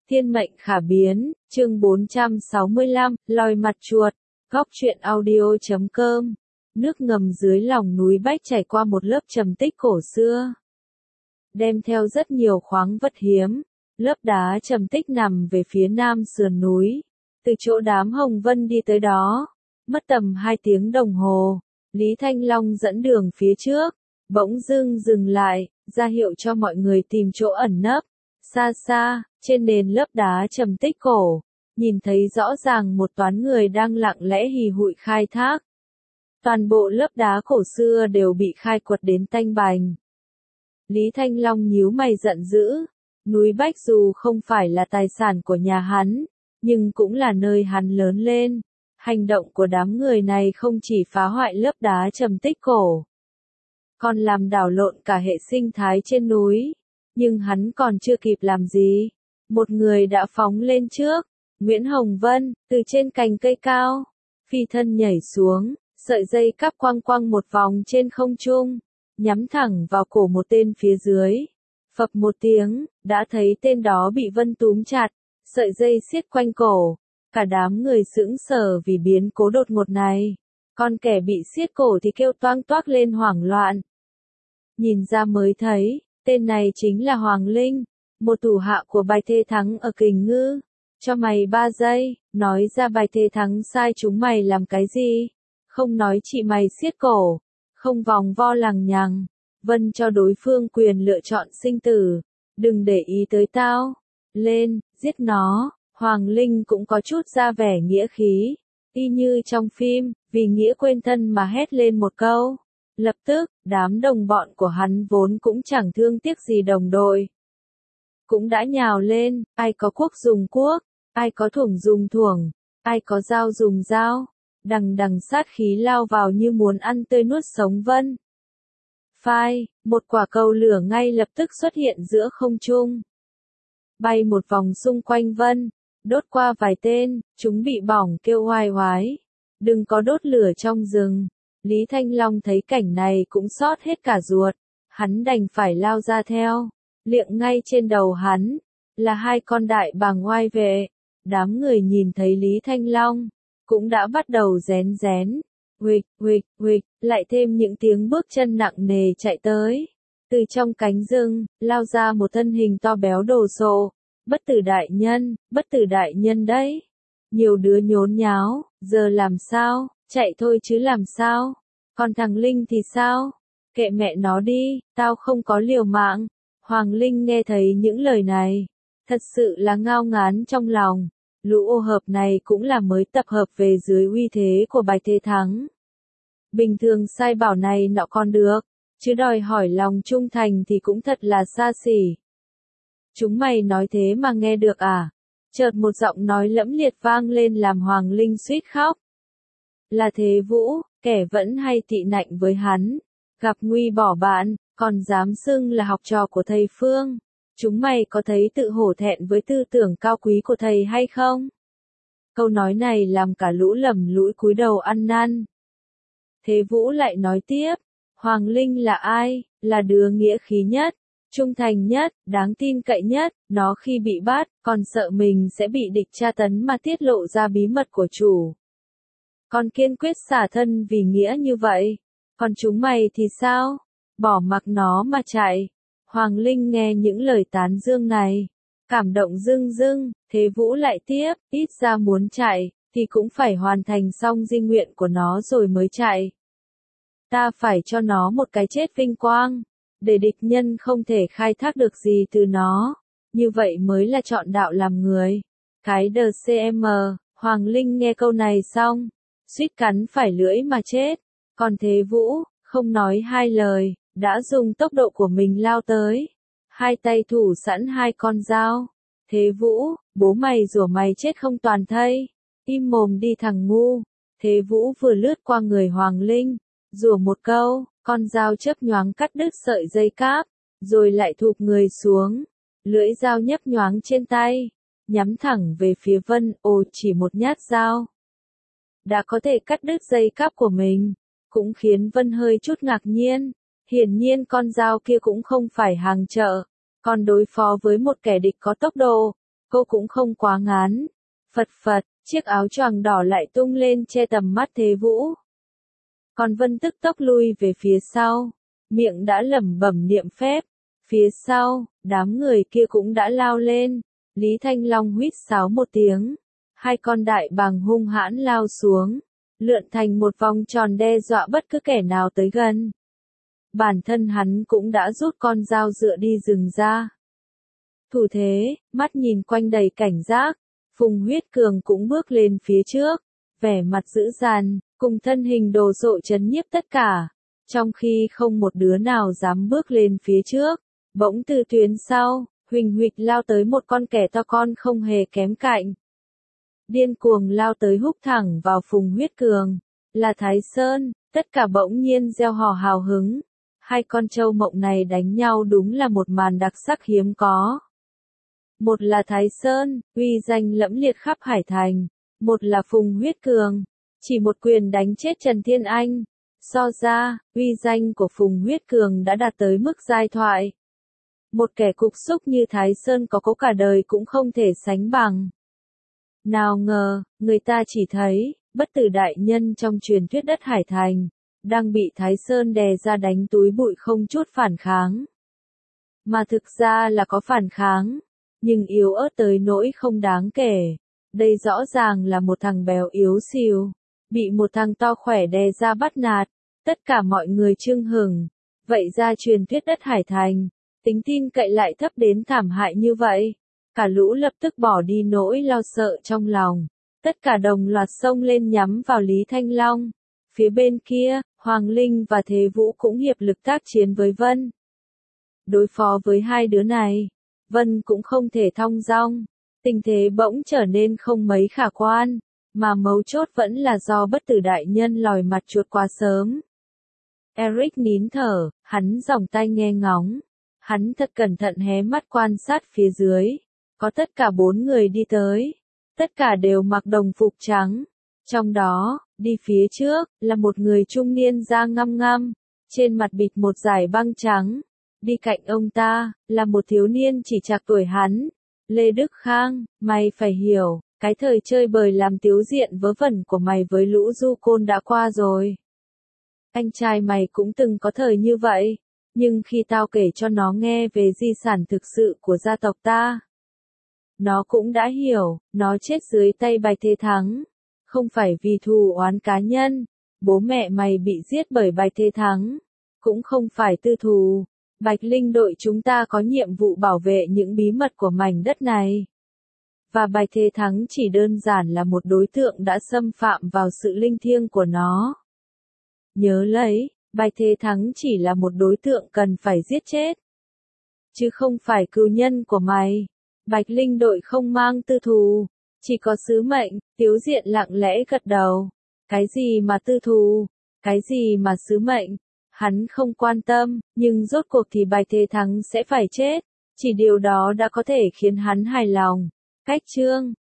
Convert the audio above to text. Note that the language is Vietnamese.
Thiên mệnh khả biến, chương 465, lòi mặt chuột, góc truyện audio.com. Nước ngầm dưới lòng núi Bách chảy qua một lớp trầm tích cổ xưa, đem theo rất nhiều khoáng vật hiếm. Lớp đá trầm tích nằm về phía nam sườn núi, từ chỗ đám Hồng Vân đi tới đó, mất tầm 2 tiếng đồng hồ. Lý Thanh Long dẫn đường phía trước, bỗng dưng dừng lại, ra hiệu cho mọi người tìm chỗ ẩn nấp. Xa xa, trên nền lớp đá trầm tích cổ, nhìn thấy rõ ràng một toán người đang lặng lẽ hì hụi khai thác. Toàn bộ lớp đá cổ xưa đều bị khai quật đến tanh bành. Lý Thanh Long nhíu mày giận dữ, núi Bách dù không phải là tài sản của nhà hắn, nhưng cũng là nơi hắn lớn lên. Hành động của đám người này không chỉ phá hoại lớp đá trầm tích cổ, còn làm đảo lộn cả hệ sinh thái trên núi. Nhưng hắn còn chưa kịp làm gì, một người đã phóng lên trước. Nguyễn Hồng Vân, từ trên cành cây cao, phi thân nhảy xuống, sợi dây cáp quăng quăng một vòng trên không trung, nhắm thẳng vào cổ một tên phía dưới. Phập một tiếng, đã thấy tên đó bị Vân túm chặt, sợi dây siết quanh cổ. Cả đám người sững sờ vì biến cố đột ngột này. Con kẻ bị siết cổ thì kêu toang toác lên hoảng loạn. Nhìn ra mới thấy, tên này chính là Hoàng Linh, một thủ hạ của Bạch Thế Thắng ở Kình Ngư. Cho mày 3 giây, nói ra Bạch Thế Thắng sai chúng mày làm cái gì? Không nói chị mày siết cổ, không vòng vo lằng nhằng. Vân cho đối phương quyền lựa chọn sinh tử. Đừng để ý tới tao. Lên, giết nó. Hoàng Linh cũng có chút ra vẻ nghĩa khí. Y như trong phim, vì nghĩa quên thân mà hét lên một câu. Lập tức, đám đồng bọn của hắn vốn cũng chẳng thương tiếc gì đồng đội, cũng đã nhào lên, ai có cuốc dùng cuốc, ai có thuổng dùng thuổng, ai có dao dùng dao, đằng đằng sát khí lao vào như muốn ăn tươi nuốt sống Vân. Phai, một quả cầu lửa ngay lập tức xuất hiện giữa không trung, bay một vòng xung quanh Vân, đốt qua vài tên, chúng bị bỏng kêu oai oái. Đừng có đốt lửa trong rừng. Lý Thanh Long thấy cảnh này cũng xót hết cả ruột, hắn đành phải lao ra theo. Liệng ngay trên đầu hắn là 2 con đại bàng oai vệ. Đám người nhìn thấy Lý Thanh Long cũng đã bắt đầu rén rén, huỵch huỵch huỵch, lại thêm những tiếng bước chân nặng nề chạy tới. Từ trong cánh rừng lao ra một thân hình to béo đồ sộ. Bất tử đại nhân đấy. Nhiều đứa nhốn nháo, giờ làm sao? Chạy thôi chứ làm sao? Còn thằng Linh thì sao? Kệ mẹ nó đi, tao không có liều mạng. Hoàng Linh nghe thấy những lời này, thật sự là ngao ngán trong lòng. Lũ ô hợp này cũng là mới tập hợp về dưới uy thế của Bạch Thế Thắng. Bình thường sai bảo này nọ còn được, chứ đòi hỏi lòng trung thành thì cũng thật là xa xỉ. Chúng mày nói thế mà nghe được à? Chợt một giọng nói lẫm liệt vang lên làm Hoàng Linh suýt khóc. Là Thế Vũ, kẻ vẫn hay tị nạnh với hắn, gặp nguy bỏ bạn, còn dám xưng là học trò của thầy Phương. Chúng mày có thấy tự hổ thẹn với tư tưởng cao quý của thầy hay không? Câu nói này làm cả lũ lầm lũi cúi đầu ăn năn. Thế Vũ lại nói tiếp, Hoàng Linh là ai? Là đứa nghĩa khí nhất, trung thành nhất, đáng tin cậy nhất. Nó khi bị bắt, còn sợ mình sẽ bị địch tra tấn mà tiết lộ ra bí mật của chủ. Còn kiên quyết xả thân vì nghĩa như vậy. Còn chúng mày thì sao? Bỏ mặc nó mà chạy. Hoàng Linh nghe những lời tán dương này, cảm động rưng rưng. Thế Vũ lại tiếp, ít ra muốn chạy, thì cũng phải hoàn thành xong di nguyện của nó rồi mới chạy. Ta phải cho nó một cái chết vinh quang, để địch nhân không thể khai thác được gì từ nó. Như vậy mới là chọn đạo làm người. Cái DCM, Hoàng Linh nghe câu này xong, suýt cắn phải lưỡi mà chết. Còn Thế Vũ, không nói 2 lời, đã dùng tốc độ của mình lao tới. 2 tay thủ sẵn 2 con dao. Thế Vũ, bố mày rủa mày chết không toàn thây. Im mồm đi thằng ngu. Thế Vũ vừa lướt qua người Hoàng Linh, rủa một câu, con dao chớp nhoáng cắt đứt sợi dây cáp, rồi lại thụp người xuống. Lưỡi dao nhấp nhoáng trên tay, nhắm thẳng về phía Vân. Ồ, chỉ một nhát dao đã có thể cắt đứt dây cáp của mình, cũng khiến Vân hơi chút ngạc nhiên. Hiển nhiên con dao kia cũng không phải hàng chợ, còn đối phó với một kẻ địch có tốc độ, cô cũng không quá ngán. Phật phật, chiếc áo choàng đỏ lại tung lên che tầm mắt Thế Vũ. Còn Vân tức tốc lui về phía sau, miệng đã lẩm bẩm niệm phép. Phía sau, đám người kia cũng đã lao lên. Lý Thanh Long huýt sáo một tiếng. Hai con đại bàng hung hãn lao xuống, lượn thành một vòng tròn đe dọa bất cứ kẻ nào tới gần. Bản thân hắn cũng đã rút con dao dựa đi rừng ra. Thủ thế, mắt nhìn quanh đầy cảnh giác, Phùng Huyết Cường cũng bước lên phía trước, vẻ mặt dữ dằn, cùng thân hình đồ sộ chấn nhiếp tất cả. Trong khi không một đứa nào dám bước lên phía trước, bỗng từ tuyến sau, huỳnh huỵch lao tới một con kẻ to con không hề kém cạnh. Điên cuồng lao tới húc thẳng vào Phùng Huyết Cường, là Thái Sơn, tất cả bỗng nhiên reo hò hào hứng. Hai con trâu mộng này đánh nhau đúng là một màn đặc sắc hiếm có. Một là Thái Sơn, uy danh lẫm liệt khắp Hải Thành, một là Phùng Huyết Cường, chỉ một quyền đánh chết Trần Thiên Anh. So ra, uy danh của Phùng Huyết Cường đã đạt tới mức giai thoại. Một kẻ cục xúc như Thái Sơn có cả đời cũng không thể sánh bằng. Nào ngờ, người ta chỉ thấy, bất tử đại nhân trong truyền thuyết đất Hải Thành, đang bị Thái Sơn đè ra đánh túi bụi không chút phản kháng. Mà thực ra là có phản kháng, nhưng yếu ớt tới nỗi không đáng kể. Đây rõ ràng là một thằng béo yếu xìu, bị một thằng to khỏe đè ra bắt nạt, tất cả mọi người chưng hửng. Vậy ra truyền thuyết đất Hải Thành, tính tin cậy lại thấp đến thảm hại như vậy. Cả lũ lập tức bỏ đi nỗi lo sợ trong lòng. Tất cả đồng loạt xông lên nhắm vào Lý Thanh Long. Phía bên kia, Hoàng Linh và Thế Vũ cũng hiệp lực tác chiến với Vân. Đối phó với hai đứa này, Vân cũng không thể thong dong. Tình thế bỗng trở nên không mấy khả quan, mà mấu chốt vẫn là do bất tử đại nhân lòi mặt chuột quá sớm. Eric nín thở, hắn giòng tai nghe ngóng. Hắn thật cẩn thận hé mắt quan sát phía dưới. Có tất cả 4 người đi tới. Tất cả đều mặc đồng phục trắng. Trong đó, đi phía trước, là một người trung niên da ngăm ngăm. Trên mặt bịt một dải băng trắng. Đi cạnh ông ta, là một thiếu niên chỉ trạc tuổi hắn. Lê Đức Khang, mày phải hiểu, cái thời chơi bời làm tiếu diện vớ vẩn của mày với lũ du côn đã qua rồi. Anh trai mày cũng từng có thời như vậy. Nhưng khi tao kể cho nó nghe về di sản thực sự của gia tộc ta, nó cũng đã hiểu, nó chết dưới tay Bạch Thế Thắng. Không phải vì thù oán cá nhân, bố mẹ mày bị giết bởi Bạch Thế Thắng. Cũng không phải tư thù, Bạch Linh đội chúng ta có nhiệm vụ bảo vệ những bí mật của mảnh đất này. Và Bạch Thế Thắng chỉ đơn giản là một đối tượng đã xâm phạm vào sự linh thiêng của nó. Nhớ lấy, Bạch Thế Thắng chỉ là một đối tượng cần phải giết chết, chứ không phải cừu nhân của mày. Bạch Linh đội không mang tư thù, chỉ có sứ mệnh. Tiếu Diện lặng lẽ gật đầu. Cái gì mà tư thù, cái gì mà sứ mệnh, hắn không quan tâm, nhưng rốt cuộc thì Bạch Thế Thắng sẽ phải chết. Chỉ điều đó đã có thể khiến hắn hài lòng. Cách chương